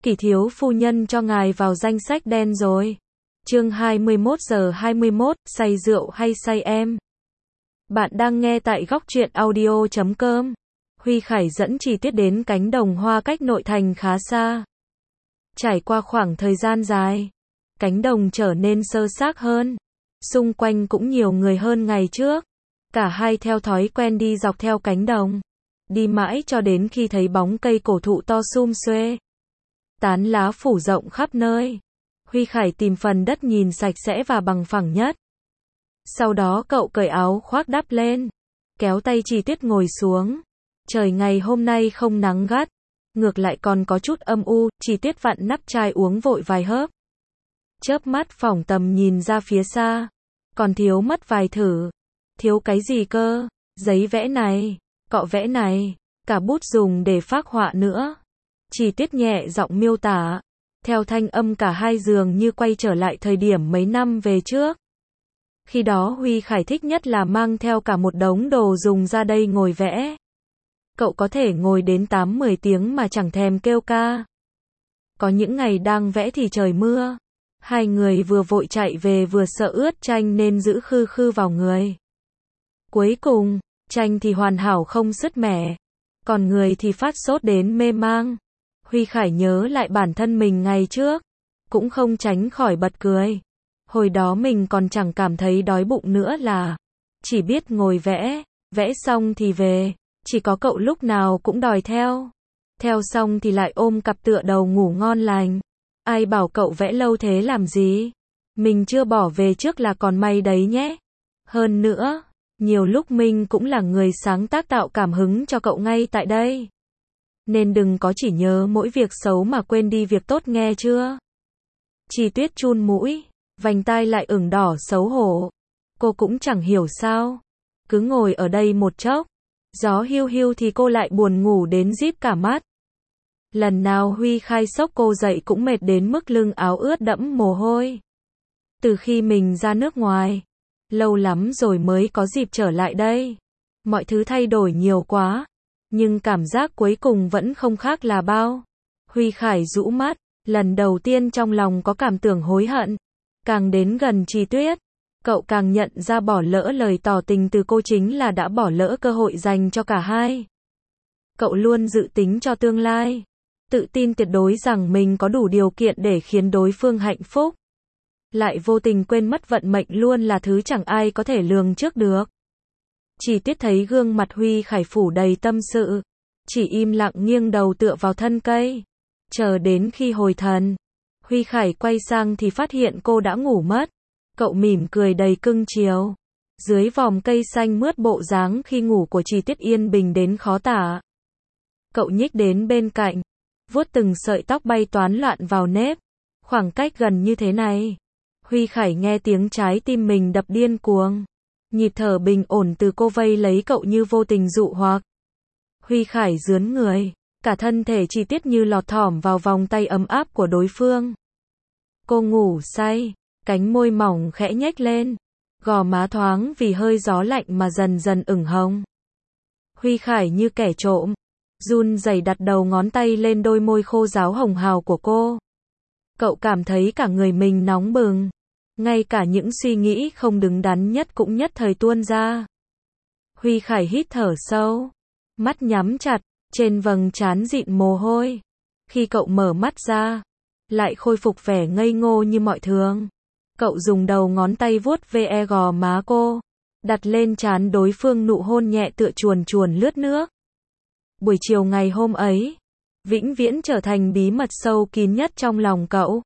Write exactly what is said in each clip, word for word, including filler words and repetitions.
Kỷ thiếu phu nhân cho ngài vào danh sách đen rồi. Chương hai mươi mốt giờ hai mươi mốt, say rượu hay say em? Bạn đang nghe tại góc truyện audio chấm com. Huy Khải dẫn Chi Tiết đến cánh đồng hoa cách nội thành khá xa. Trải qua khoảng thời gian dài, cánh đồng trở nên sơ xác hơn. Xung quanh cũng nhiều người hơn ngày trước. Cả hai theo thói quen đi dọc theo cánh đồng. Đi mãi cho đến khi thấy bóng cây cổ thụ to sum xuê. Tán lá phủ rộng khắp nơi. Huy Khải tìm phần đất nhìn sạch sẽ và bằng phẳng nhất. Sau đó cậu cởi áo khoác đắp lên. Kéo tay Chi Tiết ngồi xuống. Trời ngày hôm nay không nắng gắt. Ngược lại còn có chút âm u. Chi Tiết vặn nắp chai uống vội vài hớp. Chớp mắt phỏng tầm nhìn ra phía xa. Còn thiếu mất vài thử. Thiếu cái gì cơ? Giấy vẽ này, cọ vẽ này, cả bút dùng để phác họa nữa. Chi Tiết nhẹ giọng miêu tả. Theo thanh âm cả hai dường như quay trở lại thời điểm mấy năm về trước. Khi đó Huy Khải thích nhất là mang theo cả một đống đồ dùng ra đây ngồi vẽ. Cậu có thể ngồi đến tám mười tiếng mà chẳng thèm kêu ca. Có những ngày đang vẽ thì trời mưa. Hai người vừa vội chạy về vừa sợ ướt tranh nên giữ khư khư vào người. Cuối cùng, tranh thì hoàn hảo không sứt mẻ. Còn người thì phát sốt đến mê mang. Huy Khải nhớ lại bản thân mình ngày trước. Cũng không tránh khỏi bật cười. Hồi đó mình còn chẳng cảm thấy đói bụng nữa là. Chỉ biết ngồi vẽ. Vẽ xong thì về. Chỉ có cậu lúc nào cũng đòi theo. Theo xong thì lại ôm cặp tựa đầu ngủ ngon lành. Ai bảo cậu vẽ lâu thế làm gì? Mình chưa bỏ về trước là còn may đấy nhé. Hơn nữa, nhiều lúc mình cũng là người sáng tác tạo cảm hứng cho cậu ngay tại đây. Nên đừng có chỉ nhớ mỗi việc xấu mà quên đi việc tốt nghe chưa? Chi Tiết chun mũi, vành tai lại ửng đỏ xấu hổ. Cô cũng chẳng hiểu sao. Cứ ngồi ở đây một chốc. Gió hiu hiu thì cô lại buồn ngủ đến díp cả mắt. Lần nào Huy Khai xốc cô dậy cũng mệt đến mức lưng áo ướt đẫm mồ hôi. Từ khi mình ra nước ngoài, lâu lắm rồi mới có dịp trở lại đây. Mọi thứ thay đổi nhiều quá, nhưng cảm giác cuối cùng vẫn không khác là bao. Huy Khải rũ mắt, lần đầu tiên trong lòng có cảm tưởng hối hận. Càng đến gần Chi Tuyết, cậu càng nhận ra bỏ lỡ lời tỏ tình từ cô chính là đã bỏ lỡ cơ hội dành cho cả hai. Cậu luôn dự tính cho tương lai. Tự tin tuyệt đối rằng mình có đủ điều kiện để khiến đối phương hạnh phúc. Lại vô tình quên mất vận mệnh luôn là thứ chẳng ai có thể lường trước được. Chi Tiết thấy gương mặt Huy Khải phủ đầy tâm sự. Chỉ im lặng nghiêng đầu tựa vào thân cây. Chờ đến khi hồi thần. Huy Khải quay sang thì phát hiện cô đã ngủ mất. Cậu mỉm cười đầy cưng chiều. Dưới vòm cây xanh mướt bộ dáng khi ngủ của Chi Tiết yên bình đến khó tả. Cậu nhích đến bên cạnh. Vuốt từng sợi tóc bay toán loạn vào nếp. Khoảng cách gần như thế này. Huy Khải nghe tiếng trái tim mình đập điên cuồng. Nhịp thở bình ổn từ cô vây lấy cậu như vô tình dụ hoặc. Huy Khải rướn người. Cả thân thể Chi Tiết như lọt thỏm vào vòng tay ấm áp của đối phương. Cô ngủ say. Cánh môi mỏng khẽ nhếch lên. Gò má thoáng vì hơi gió lạnh mà dần dần ửng hồng. Huy Khải như kẻ trộm. Run rẩy đặt đầu ngón tay lên đôi môi khô ráo hồng hào của cô. Cậu cảm thấy cả người mình nóng bừng. Ngay cả những suy nghĩ không đứng đắn nhất cũng nhất thời tuôn ra. Huy Khải hít thở sâu. Mắt nhắm chặt, trên vầng trán dịn mồ hôi. Khi cậu mở mắt ra, lại khôi phục vẻ ngây ngô như mọi thường. Cậu dùng đầu ngón tay vuốt ve gò má cô. Đặt lên trán đối phương nụ hôn nhẹ tựa chuồn chuồn lướt nước. Buổi chiều ngày hôm ấy, vĩnh viễn trở thành bí mật sâu kín nhất trong lòng cậu.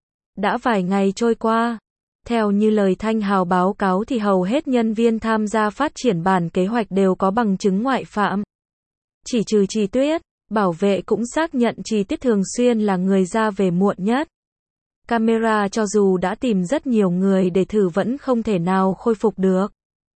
Đã vài ngày trôi qua, theo như lời Thanh Hào báo cáo thì hầu hết nhân viên tham gia phát triển bản kế hoạch đều có bằng chứng ngoại phạm. Chỉ trừ Chi Tuyết, bảo vệ cũng xác nhận Chi Tiết thường xuyên là người ra về muộn nhất. Camera cho dù đã tìm rất nhiều người để thử vẫn không thể nào khôi phục được.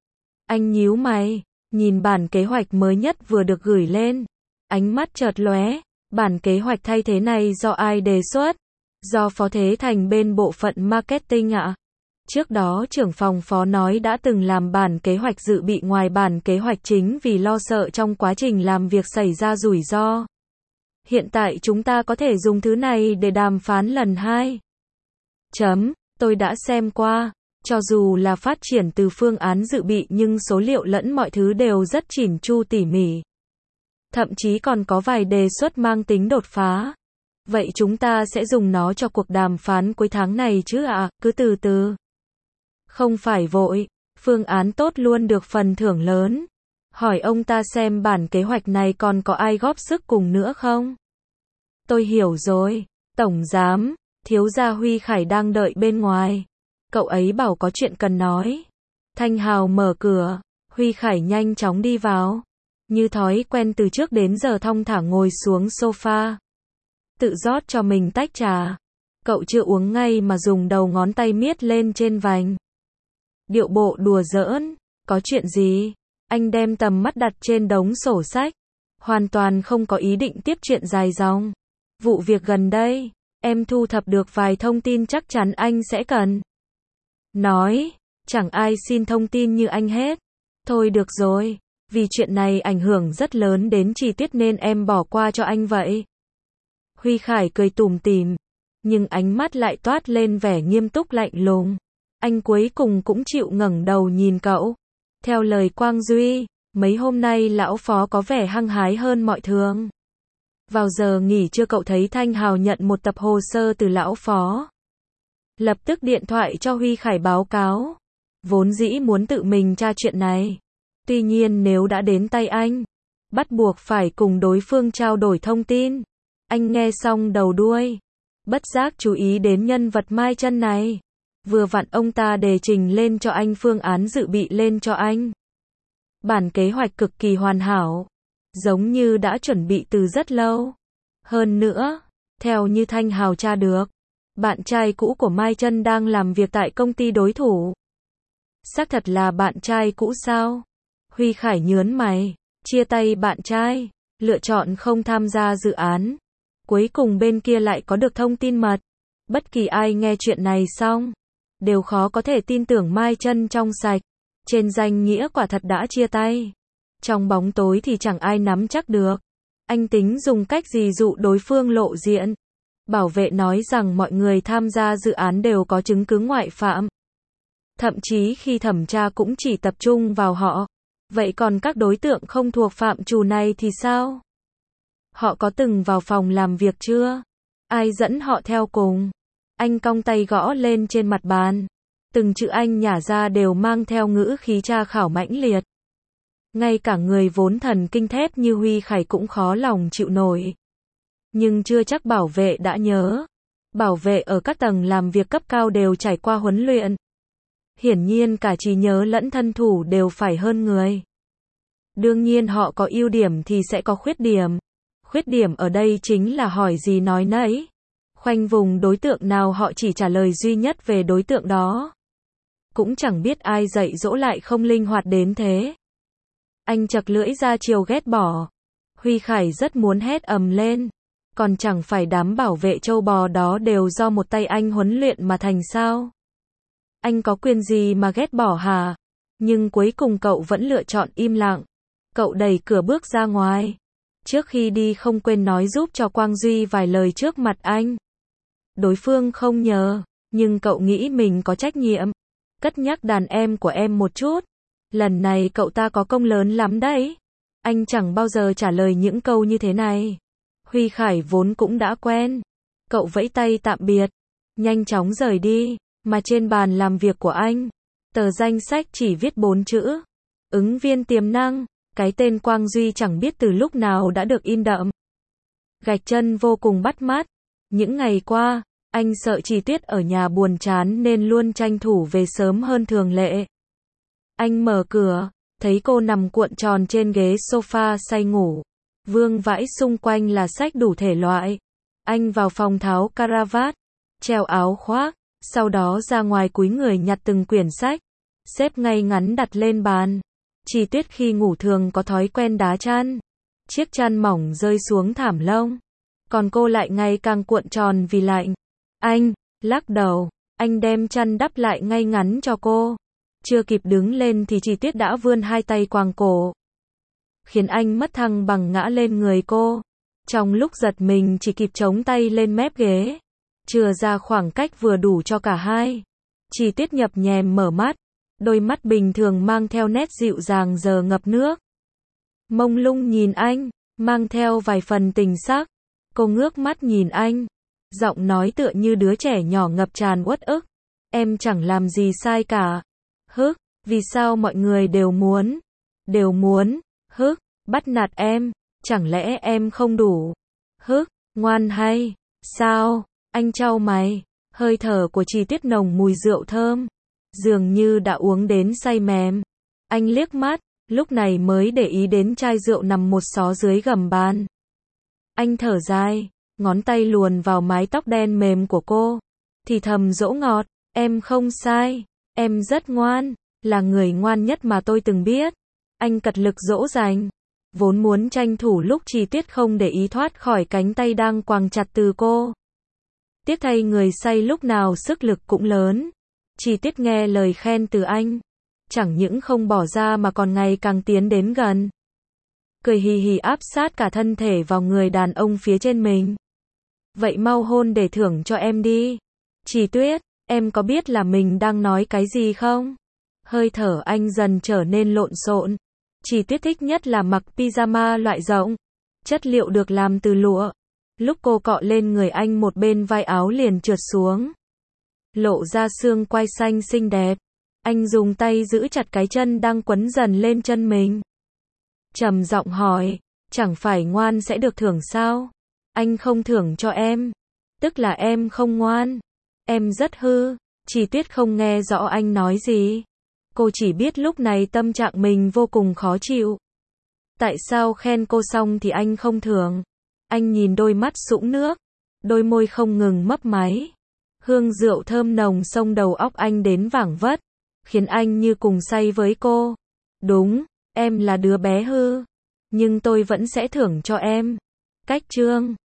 Anh nhíu mày, nhìn bản kế hoạch mới nhất vừa được gửi lên. Ánh mắt chợt lóe, bản kế hoạch thay thế này do ai đề xuất? Do Phó Thế Thành bên bộ phận marketing ạ. Trước đó trưởng phòng phó nói đã từng làm bản kế hoạch dự bị ngoài bản kế hoạch chính vì lo sợ trong quá trình làm việc xảy ra rủi ro. Hiện tại chúng ta có thể dùng thứ này để đàm phán lần hai. Chấm, tôi đã xem qua. Cho dù là phát triển từ phương án dự bị nhưng số liệu lẫn mọi thứ đều rất chỉn chu tỉ mỉ. Thậm chí còn có vài đề xuất mang tính đột phá. Vậy chúng ta sẽ dùng nó cho cuộc đàm phán cuối tháng này chứ ạ, à? Cứ từ từ. Không phải vội, phương án tốt luôn được phần thưởng lớn. Hỏi ông ta xem bản kế hoạch này còn có ai góp sức cùng nữa không? Tôi hiểu rồi, Tổng Giám, thiếu gia Huy Khải đang đợi bên ngoài. Cậu ấy bảo có chuyện cần nói. Thanh Hào mở cửa, Huy Khải nhanh chóng đi vào. Như thói quen từ trước đến giờ thong thả ngồi xuống sofa. Tự rót cho mình tách trà. Cậu chưa uống ngay mà dùng đầu ngón tay miết lên trên vành. Điệu bộ đùa giỡn, có chuyện gì? Anh đem tầm mắt đặt trên đống sổ sách. Hoàn toàn không có ý định tiếp chuyện dài dòng. Vụ việc gần đây, em thu thập được vài thông tin chắc chắn anh sẽ cần. Nói, chẳng ai xin thông tin như anh hết. Thôi được rồi, vì chuyện này ảnh hưởng rất lớn đến chi tiết nên em bỏ qua cho anh vậy. Huy Khải cười tủm tỉm, nhưng ánh mắt lại toát lên vẻ nghiêm túc lạnh lùng. Anh cuối cùng cũng chịu ngẩng đầu nhìn cậu. Theo lời Quang Duy, mấy hôm nay lão phó có vẻ hăng hái hơn mọi thường. Vào giờ nghỉ trưa cậu thấy Thanh Hào nhận một tập hồ sơ từ lão phó. Lập tức điện thoại cho Huy Khải báo cáo. Vốn dĩ muốn tự mình tra chuyện này. Tuy nhiên nếu đã đến tay anh, bắt buộc phải cùng đối phương trao đổi thông tin. Anh nghe xong đầu đuôi. Bất giác chú ý đến nhân vật Mai Chân này. Vừa vặn ông ta đề trình lên cho anh phương án dự bị lên cho anh. Bản kế hoạch cực kỳ hoàn hảo. Giống như đã chuẩn bị từ rất lâu. Hơn nữa, theo như Thanh Hào tra được, bạn trai cũ của Mai Chân đang làm việc tại công ty đối thủ. Xác thật là bạn trai cũ sao? Huy Khải nhớn mày, chia tay bạn trai, lựa chọn không tham gia dự án. Cuối cùng bên kia lại có được thông tin mật. Bất kỳ ai nghe chuyện này xong, đều khó có thể tin tưởng Mai Chân trong sạch. Trên danh nghĩa quả thật đã chia tay. Trong bóng tối thì chẳng ai nắm chắc được. Anh tính dùng cách gì dụ đối phương lộ diện. Bảo vệ nói rằng mọi người tham gia dự án đều có chứng cứ ngoại phạm. Thậm chí khi thẩm tra cũng chỉ tập trung vào họ. Vậy còn các đối tượng không thuộc phạm trù này thì sao? Họ có từng vào phòng làm việc chưa? Ai dẫn họ theo cùng? Anh cong tay gõ lên trên mặt bàn. Từng chữ anh nhả ra đều mang theo ngữ khí tra khảo mãnh liệt. Ngay cả người vốn thần kinh thép như Huy Khải cũng khó lòng chịu nổi. Nhưng chưa chắc bảo vệ đã nhớ. Bảo vệ ở các tầng làm việc cấp cao đều trải qua huấn luyện. Hiển nhiên cả trí nhớ lẫn thân thủ đều phải hơn người. Đương nhiên họ có ưu điểm thì sẽ có khuyết điểm. Khuyết điểm ở đây chính là hỏi gì nói nấy. Khoanh vùng đối tượng nào họ chỉ trả lời duy nhất về đối tượng đó. Cũng chẳng biết ai dạy dỗ lại không linh hoạt đến thế. Anh chật lưỡi ra chiều ghét bỏ. Huy Khải rất muốn hét ầm lên. Còn chẳng phải đám bảo vệ châu bò đó đều do một tay anh huấn luyện mà thành sao? Anh có quyền gì mà ghét bỏ hả? Nhưng cuối cùng cậu vẫn lựa chọn im lặng. Cậu đẩy cửa bước ra ngoài. Trước khi đi không quên nói giúp cho Quang Duy vài lời trước mặt anh. Đối phương không nhờ, nhưng cậu nghĩ mình có trách nhiệm. Cất nhắc đàn em của em một chút. Lần này cậu ta có công lớn lắm đấy. Anh chẳng bao giờ trả lời những câu như thế này. Huy Khải vốn cũng đã quen. Cậu vẫy tay tạm biệt. Nhanh chóng rời đi. Mà trên bàn làm việc của anh, tờ danh sách chỉ viết bốn chữ. Ứng viên tiềm năng. Cái tên Quang Duy chẳng biết từ lúc nào đã được in đậm. Gạch chân vô cùng bắt mắt. Những ngày qua, anh sợ Trì Tuyết ở nhà buồn chán nên luôn tranh thủ về sớm hơn thường lệ. Anh mở cửa, thấy cô nằm cuộn tròn trên ghế sofa say ngủ. Vương vãi xung quanh là sách đủ thể loại. Anh vào phòng tháo caravat, treo áo khoác, sau đó ra ngoài cúi người nhặt từng quyển sách, xếp ngay ngắn đặt lên bàn. Trì Tuyết khi ngủ thường có thói quen đá chăn. Chiếc chăn mỏng rơi xuống thảm lông. Còn cô lại ngày càng cuộn tròn vì lạnh. Anh, lắc đầu, anh đem chăn đắp lại ngay ngắn cho cô. Chưa kịp đứng lên thì Trì Tuyết đã vươn hai tay quàng cổ. Khiến anh mất thăng bằng ngã lên người cô. Trong lúc giật mình chỉ kịp chống tay lên mép ghế, chừa ra khoảng cách vừa đủ cho cả hai. Chi Tiết nhập nhèm mở mắt, đôi mắt bình thường mang theo nét dịu dàng giờ ngập nước. Mông lung nhìn anh, mang theo vài phần tình sắc. Cô ngước mắt nhìn anh, giọng nói tựa như đứa trẻ nhỏ ngập tràn uất ức. Em chẳng làm gì sai cả. Hức, vì sao mọi người đều muốn, đều muốn, hức, bắt nạt em, chẳng lẽ em không đủ? Hức, ngoan hay, sao? Anh chau mày, hơi thở của Chi Tiết nồng mùi rượu thơm, dường như đã uống đến say mềm. Anh liếc mắt, lúc này mới để ý đến chai rượu nằm một xó dưới gầm bàn. Anh thở dài, ngón tay luồn vào mái tóc đen mềm của cô, thì thầm dỗ ngọt, em không sai, em rất ngoan, là người ngoan nhất mà tôi từng biết. Anh cật lực dỗ dành, vốn muốn tranh thủ lúc Chi Tiết không để ý thoát khỏi cánh tay đang quàng chặt từ cô. Tiếc thay người say lúc nào sức lực cũng lớn. Chi Tiết nghe lời khen từ anh, chẳng những không bỏ ra mà còn ngày càng tiến đến gần. Cười hì hì áp sát cả thân thể vào người đàn ông phía trên mình. Vậy mau hôn để thưởng cho em đi. Chi Tuyết, em có biết là mình đang nói cái gì không? Hơi thở anh dần trở nên lộn xộn. Chi Tiết thích nhất là mặc pyjama loại rộng, chất liệu được làm từ lụa. Lúc cô cọ lên người anh một bên vai áo liền trượt xuống, lộ ra xương quai xanh xinh đẹp. Anh dùng tay giữ chặt cái chân đang quấn dần lên chân mình, trầm giọng hỏi, chẳng phải ngoan sẽ được thưởng sao? Anh không thưởng cho em, tức là em không ngoan. Em rất hư. Chi Tiết không nghe rõ anh nói gì. Cô chỉ biết lúc này tâm trạng mình vô cùng khó chịu. Tại sao khen cô xong thì anh không thưởng? Anh nhìn đôi mắt sũng nước, đôi môi không ngừng mấp máy. Hương rượu thơm nồng xông đầu óc anh đến vảng vất, khiến anh như cùng say với cô. Đúng, em là đứa bé hư, nhưng tôi vẫn sẽ thưởng cho em. Cách chương